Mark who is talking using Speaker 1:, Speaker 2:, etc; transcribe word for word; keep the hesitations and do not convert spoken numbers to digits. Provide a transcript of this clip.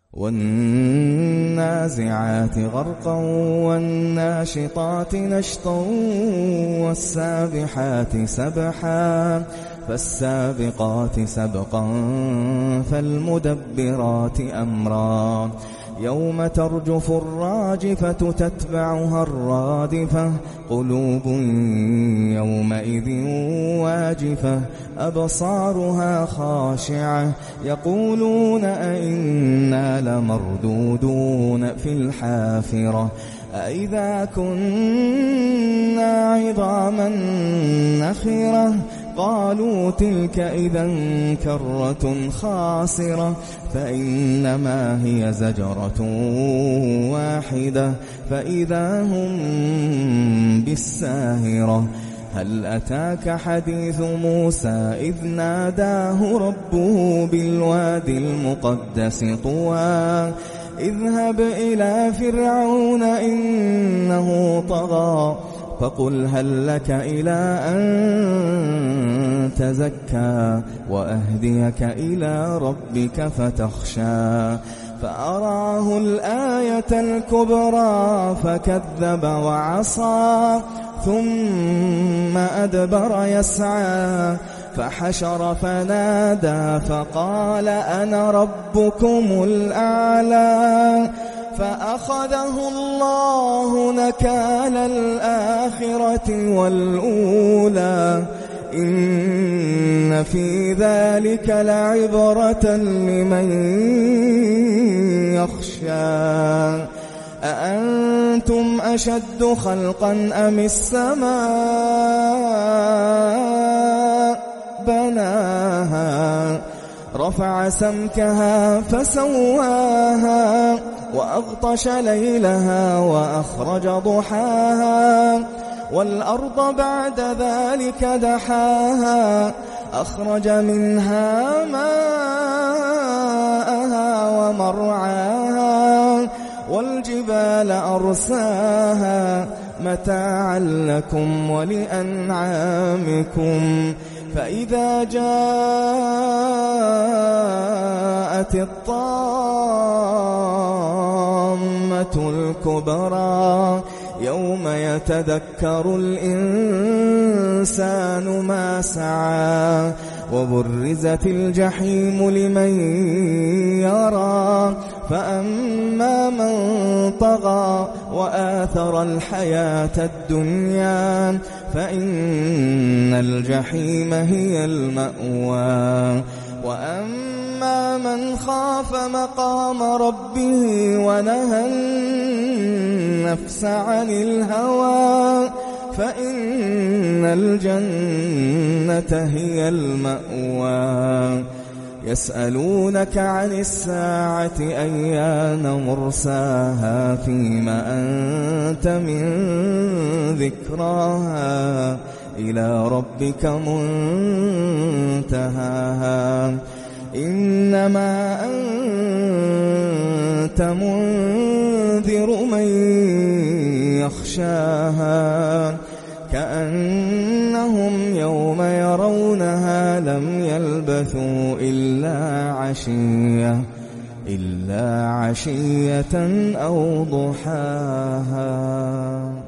Speaker 1: والنازعات غرقا والناشطات نشطا والسابحات سبحا فالسابقات سبقا فالمدبرات أمرا يوم ترجف الراجفة تتبعها الرادفة قلوب يومئذ واجفة أبصارها خاشعة يقولون أئنا لمردودون في الحافرة أئذا كنا عظاما نخرة قالوا تلك إذا كرة خاسرة فإنما هي زجرة واحدة فإذا هم بالساهرة هل أتاك حديث موسى إذ ناداه ربه بالوادي المقدس طوى اذهب إلى فرعون إنه طغى فقل هل لك إلى أن تزكى وأهديك إلى ربك فتخشى فأراه الآية الكبرى فكذب وعصى ثم أدبر يسعى فحشر فنادى فقال أنا ربكم الأعلى فأخذه الله نكال الآخرة والأولى إن في ذلك لعبرة لمن يخشى أأنتم أشد خلقا أم السماء بناها رفع سمكها فسواها وأغطش ليلها وأخرج ضحاها والأرض بعد ذلك دحاها أخرج منها ماءها ومرعاها والجبال أرساها متاعا لكم ولأنعامكم فإذا جاءت الطامة الكبرى يوم يتذكر الإنسان ما سعى وبرزت الجحيم لمن يرى فأما من طغى وآثر الحياة الدنيا فإن الجحيم هي المأوى وأما من خاف مقام ربه ونهى النفس عن الهوى فإن الجنة هي المأوى يسألونك عن الساعة أيان مرساها فيما أنت من ذكراها إلى ربك منتهاها إنما أنت منذر من يخشاها كأنهم يوم يرونها لم يلبثوا إلا عشية إلا عشية أو ضحاها.